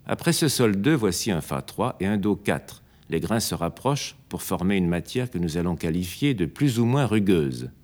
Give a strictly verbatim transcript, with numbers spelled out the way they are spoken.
Après ce sol deux, voici un fa trois et un do quatre. Les grains se rapprochent pour former une matière que nous allons qualifier de plus ou moins rugueuse.